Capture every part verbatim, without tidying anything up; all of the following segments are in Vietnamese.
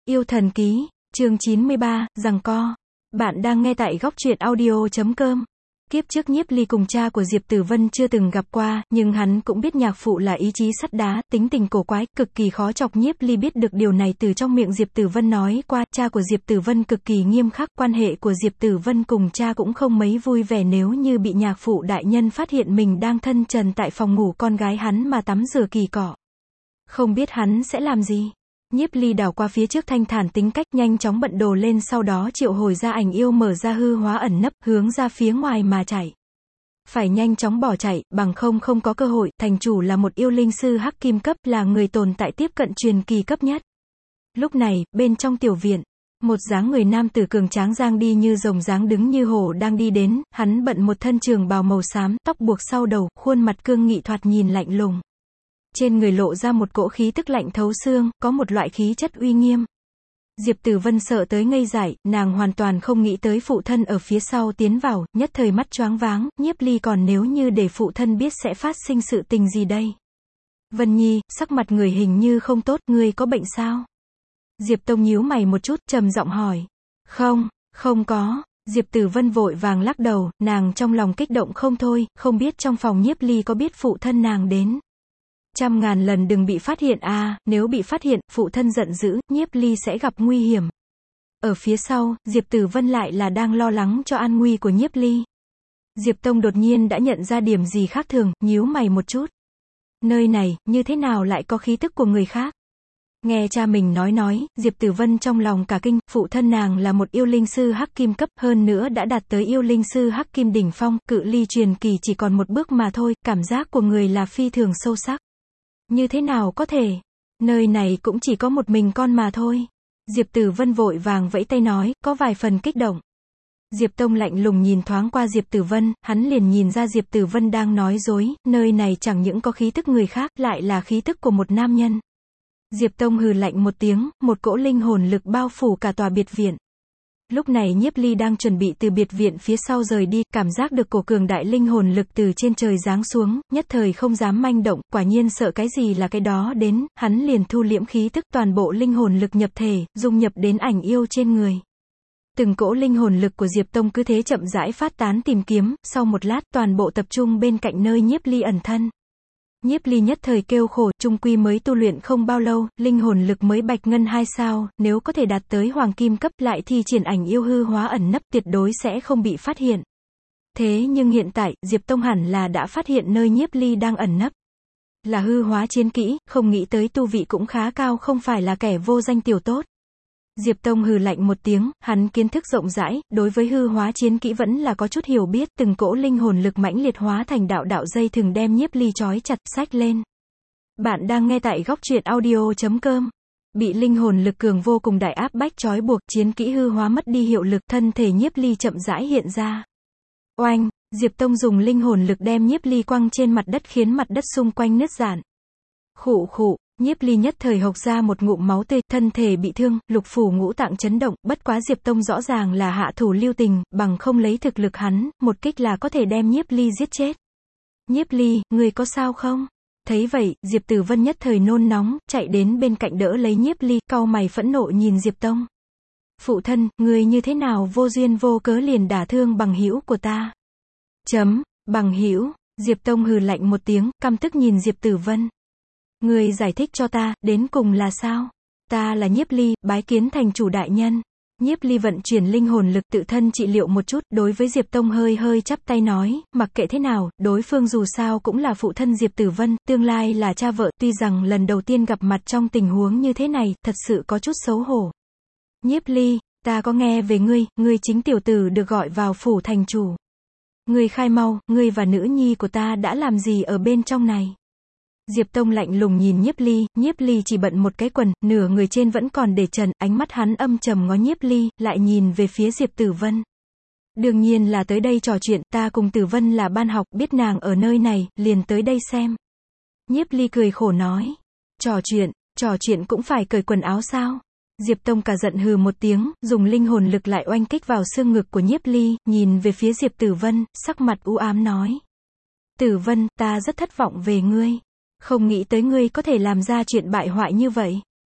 Yêu thần ký, chương chín mươi ba, giằng co. Bạn đang nghe tại góc truyện audio chấm com. Kiếp trước Nhiếp Ly cùng cha của Diệp Tử Vân chưa từng gặp qua, nhưng hắn cũng biết nhạc phụ là ý chí sắt đá, tính tình cổ quái, cực kỳ khó chọc. Nhiếp Ly biết được điều này từ trong miệng Diệp Tử Vân nói qua, cha của Diệp Tử Vân cực kỳ nghiêm khắc, quan hệ của Diệp Tử Vân cùng cha cũng không mấy vui vẻ nếu như bị nhạc phụ đại nhân phát hiện mình đang thân trần tại phòng ngủ con gái hắn mà tắm rửa kỳ cọ. Không biết hắn sẽ làm gì. Nhiếp Ly đảo qua phía trước thanh thản tính cách, nhanh chóng bận đồ lên, sau đó triệu hồi ra ảnh yêu, mở ra hư hóa ẩn nấp, hướng ra phía ngoài mà chạy. Phải nhanh chóng bỏ chạy, bằng không không có cơ hội. Thành chủ là một yêu linh sư hắc kim cấp, là người tồn tại tiếp cận truyền kỳ cấp nhất. Lúc này, bên trong tiểu viện, một dáng người nam tử cường tráng giang đi như rồng dáng đứng như hổ đang đi đến, hắn bận một thân trường bào màu xám, tóc buộc sau đầu, khuôn mặt cương nghị thoạt nhìn lạnh lùng. Trên người lộ ra một cỗ khí tức lạnh thấu xương, có một loại khí chất uy nghiêm. Diệp Tử Vân sợ tới ngây dại, nàng hoàn toàn không nghĩ tới phụ thân ở phía sau tiến vào, nhất thời mắt choáng váng. Nhiếp Ly còn nếu như để phụ thân biết sẽ phát sinh sự tình gì đây? Vân Nhi, sắc mặt người hình như không tốt, ngươi có bệnh sao? Diệp Tông nhíu mày một chút, trầm giọng hỏi. Không, không có. Diệp Tử Vân vội vàng lắc đầu, nàng trong lòng kích động không thôi, không biết trong phòng Nhiếp Ly có biết phụ thân nàng đến. Trăm ngàn lần đừng bị phát hiện a, à, nếu bị phát hiện, phụ thân giận dữ, Nhiếp Ly sẽ gặp nguy hiểm. Ở phía sau, Diệp Tử Vân lại là đang lo lắng cho an nguy của Nhiếp Ly. Diệp Tông đột nhiên đã nhận ra điểm gì khác thường, nhíu mày một chút. Nơi này, như thế nào lại có khí tức của người khác? Nghe cha mình nói nói, Diệp Tử Vân trong lòng cả kinh, phụ thân nàng là một yêu linh sư hắc kim cấp, hơn nữa đã đạt tới yêu linh sư hắc kim đỉnh phong, cự ly truyền kỳ chỉ còn một bước mà thôi, cảm giác của người là phi thường sâu sắc. Như thế nào có thể? Nơi này cũng chỉ có một mình con mà thôi. Diệp Tử Vân vội vàng vẫy tay nói, có vài phần kích động. Diệp Tông lạnh lùng nhìn thoáng qua Diệp Tử Vân, hắn liền nhìn ra Diệp Tử Vân đang nói dối, nơi này chẳng những có khí tức người khác, lại là khí tức của một nam nhân. Diệp Tông hừ lạnh một tiếng, một cỗ linh hồn lực bao phủ cả tòa biệt viện. Lúc này Nhiếp Ly đang chuẩn bị từ biệt viện phía sau rời đi, cảm giác được cổ cường đại linh hồn lực từ trên trời giáng xuống, nhất thời không dám manh động, quả nhiên sợ cái gì là cái đó đến, hắn liền thu liễm khí tức, toàn bộ linh hồn lực nhập thể, dung nhập đến ảnh yêu trên người. Từng cỗ linh hồn lực của Diệp Tông cứ thế chậm rãi phát tán tìm kiếm, sau một lát toàn bộ tập trung bên cạnh nơi Nhiếp Ly ẩn thân. Nhiếp Ly nhất thời kêu khổ, chung quy mới tu luyện không bao lâu, linh hồn lực mới bạch ngân hai sao, nếu có thể đạt tới hoàng kim cấp lại thi triển ảnh yêu hư hóa ẩn nấp tuyệt đối sẽ không bị phát hiện. Thế nhưng hiện tại, Diệp Tông hẳn là đã phát hiện nơi Nhiếp Ly đang ẩn nấp. Là hư hóa chiến kỹ, không nghĩ tới tu vị cũng khá cao, không phải là kẻ vô danh tiểu tốt. Diệp Tông hừ lạnh một tiếng, hắn kiến thức rộng rãi, đối với hư hóa chiến kỹ vẫn là có chút hiểu biết, từng cỗ linh hồn lực mãnh liệt hóa thành đạo đạo dây thừng đem Nhiếp Ly trói chặt, xách lên. Bạn đang nghe tại góc truyện audio chấm com. Bị linh hồn lực cường vô cùng đại áp bách trói buộc, chiến kỹ hư hóa mất đi hiệu lực, thân thể Nhiếp Ly chậm rãi hiện ra. Oanh, Diệp Tông dùng linh hồn lực đem Nhiếp Ly quăng trên mặt đất khiến mặt đất xung quanh nứt rạn. Khụ khụ. Nhiếp Ly nhất thời hộc ra một ngụm máu tươi, thân thể bị thương, lục phủ ngũ tạng chấn động, bất quá Diệp Tông rõ ràng là hạ thủ lưu tình, bằng không lấy thực lực hắn, một kích là có thể đem Nhiếp Ly giết chết. Nhiếp Ly, người có sao không? Thấy vậy, Diệp Tử Vân nhất thời nôn nóng, chạy đến bên cạnh đỡ lấy Nhiếp Ly, cau mày phẫn nộ nhìn Diệp Tông. Phụ thân, người như thế nào vô duyên vô cớ liền đả thương bằng hữu của ta? Chấm, bằng hữu, Diệp Tông hừ lạnh một tiếng, căm tức nhìn Diệp Tử Vân. Người giải thích cho ta, đến cùng là sao? Ta là Nhiếp Ly, bái kiến thành chủ đại nhân. Nhiếp Ly vận chuyển linh hồn lực tự thân trị liệu một chút, đối với Diệp Tông hơi hơi chắp tay nói, mặc kệ thế nào, đối phương dù sao cũng là phụ thân Diệp Tử Vân, tương lai là cha vợ, tuy rằng lần đầu tiên gặp mặt trong tình huống như thế này, thật sự có chút xấu hổ. Nhiếp Ly, ta có nghe về ngươi, ngươi chính tiểu tử được gọi vào phủ thành chủ. Ngươi khai mau, ngươi và nữ nhi của ta đã làm gì ở bên trong này? Diệp Tông lạnh lùng nhìn Nhiếp Ly, Nhiếp Ly chỉ bận một cái quần, nửa người trên vẫn còn để trần, ánh mắt hắn âm trầm ngó Nhiếp Ly, lại nhìn về phía Diệp Tử Vân. Đương nhiên là tới đây trò chuyện, ta cùng Tử Vân là ban học, biết nàng ở nơi này, liền tới đây xem. Nhiếp Ly cười khổ nói, trò chuyện, trò chuyện cũng phải cởi quần áo sao? Diệp Tông cả giận hừ một tiếng, dùng linh hồn lực lại oanh kích vào xương ngực của Nhiếp Ly, nhìn về phía Diệp Tử Vân, sắc mặt u ám nói. Tử Vân, ta rất thất vọng về ngươi. Không nghĩ tới ngươi có thể làm ra chuyện bại hoại như vậy.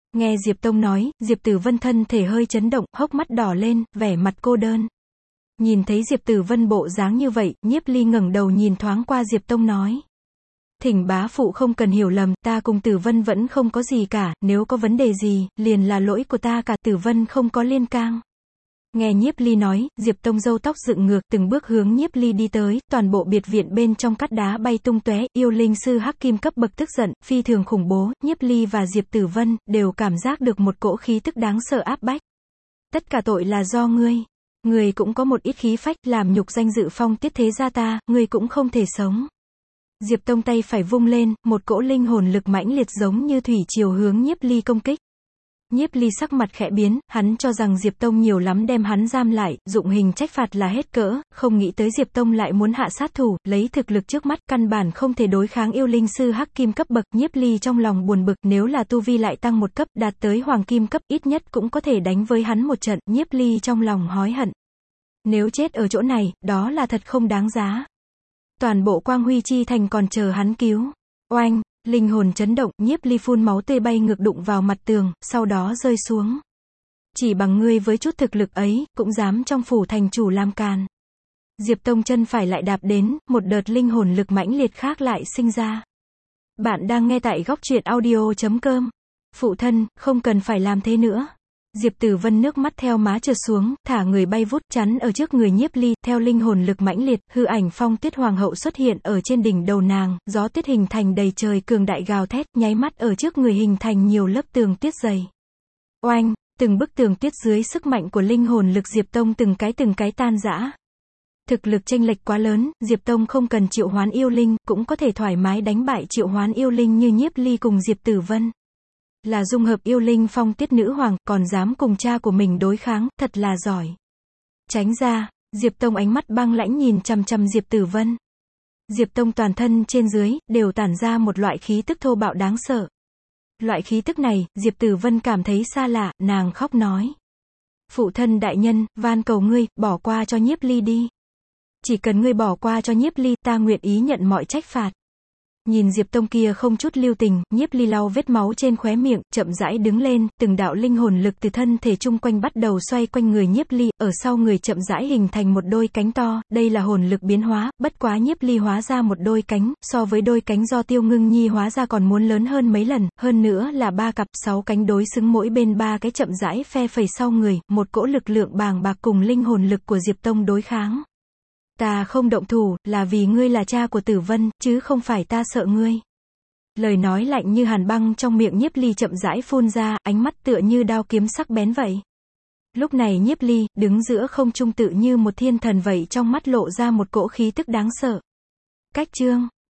Nghe Diệp Tông nói, Diệp Tử Vân thân thể hơi chấn động, hốc mắt đỏ lên, vẻ mặt cô đơn. Nhìn thấy Diệp Tử Vân bộ dáng như vậy, Nhiếp Ly ngẩng đầu nhìn thoáng qua Diệp Tông nói. Thỉnh bá phụ không cần hiểu lầm, ta cùng Tử Vân vẫn không có gì cả, nếu có vấn đề gì, liền là lỗi của ta cả, Tử Vân không có liên can. Nghe Nhiếp Ly nói, Diệp Tông râu tóc dựng ngược, từng bước hướng Nhiếp Ly đi tới, toàn bộ biệt viện bên trong cát đá bay tung tóe, yêu linh sư hắc kim cấp bậc tức giận, phi thường khủng bố, Nhiếp Ly và Diệp Tử Vân, đều cảm giác được một cỗ khí tức đáng sợ áp bách. Tất cả tội là do ngươi. Ngươi cũng có một ít khí phách, làm nhục danh dự phong tiết thế gia ta, ngươi cũng không thể sống. Diệp Tông tay phải vung lên, một cỗ linh hồn lực mãnh liệt giống như thủy triều hướng Nhiếp Ly công kích. Nhiếp Ly sắc mặt khẽ biến, hắn cho rằng Diệp Tông nhiều lắm đem hắn giam lại, dụng hình trách phạt là hết cỡ, không nghĩ tới Diệp Tông lại muốn hạ sát thủ, lấy thực lực trước mắt, căn bản không thể đối kháng yêu linh sư hắc kim cấp bậc. Nhiếp Ly trong lòng buồn bực, nếu là tu vi lại tăng một cấp, đạt tới hoàng kim cấp, ít nhất cũng có thể đánh với hắn một trận. Nhiếp Ly trong lòng hối hận. Nếu chết ở chỗ này, đó là thật không đáng giá. Toàn bộ Quang Huy Chi Thành còn chờ hắn cứu. Oanh! Linh hồn chấn động, Nhiếp Ly phun máu tươi bay ngược đụng vào mặt tường, sau đó rơi xuống. Chỉ bằng ngươi với chút thực lực ấy, cũng dám trong phủ thành chủ làm càn. Diệp Tông chân phải lại đạp đến, một đợt linh hồn lực mãnh liệt khác lại sinh ra. Bạn đang nghe tại góc truyện audio chấm com. Phụ thân, không cần phải làm thế nữa. Diệp Tử Vân nước mắt theo má trượt xuống, thả người bay vút chắn ở trước người Nhiếp Ly, theo linh hồn lực mãnh liệt, hư ảnh Phong Tuyết Hoàng hậu xuất hiện ở trên đỉnh đầu nàng, gió tuyết hình thành đầy trời cường đại gào thét, nháy mắt ở trước người hình thành nhiều lớp tường tuyết dày. Oanh, từng bức tường tuyết dưới sức mạnh của linh hồn lực Diệp Tông từng cái từng cái tan rã. Thực lực chênh lệch quá lớn, Diệp Tông không cần triệu hoán yêu linh, cũng có thể thoải mái đánh bại triệu hoán yêu linh như Nhiếp Ly cùng Diệp Tử Vân. Là dung hợp yêu linh Phong Tuyết nữ hoàng, còn dám cùng cha của mình đối kháng, thật là giỏi. Tránh ra, Diệp Tông ánh mắt băng lãnh nhìn chằm chằm Diệp Tử Vân. Diệp Tông toàn thân trên dưới, đều tản ra một loại khí tức thô bạo đáng sợ. Loại khí tức này, Diệp Tử Vân cảm thấy xa lạ, nàng khóc nói. Phụ thân đại nhân, van cầu ngươi, bỏ qua cho Nhiếp Ly đi. Chỉ cần ngươi bỏ qua cho Nhiếp Ly, ta nguyện ý nhận mọi trách phạt. Nhìn Diệp Tông kia không chút lưu tình, Nhiếp Ly lau vết máu trên khóe miệng, chậm rãi đứng lên, từng đạo linh hồn lực từ thân thể chung quanh bắt đầu xoay quanh người Nhiếp Ly, ở sau người chậm rãi hình thành một đôi cánh to, đây là hồn lực biến hóa, bất quá Nhiếp Ly hóa ra một đôi cánh, so với đôi cánh do Tiêu Ngưng Nhi hóa ra còn muốn lớn hơn mấy lần, hơn nữa là ba cặp, sáu cánh đối xứng mỗi bên ba cái chậm rãi phe phẩy sau người, một cỗ lực lượng bàng bạc cùng linh hồn lực của Diệp Tông đối kháng. Ta không động thủ, là vì ngươi là cha của Tử Vân, chứ không phải ta sợ ngươi. Lời nói lạnh như hàn băng trong miệng Nhiếp Ly chậm rãi phun ra, ánh mắt tựa như đao kiếm sắc bén vậy. Lúc này Nhiếp Ly, đứng giữa không trung tự như một thiên thần vậy, trong mắt lộ ra một cỗ khí tức đáng sợ. Cách chương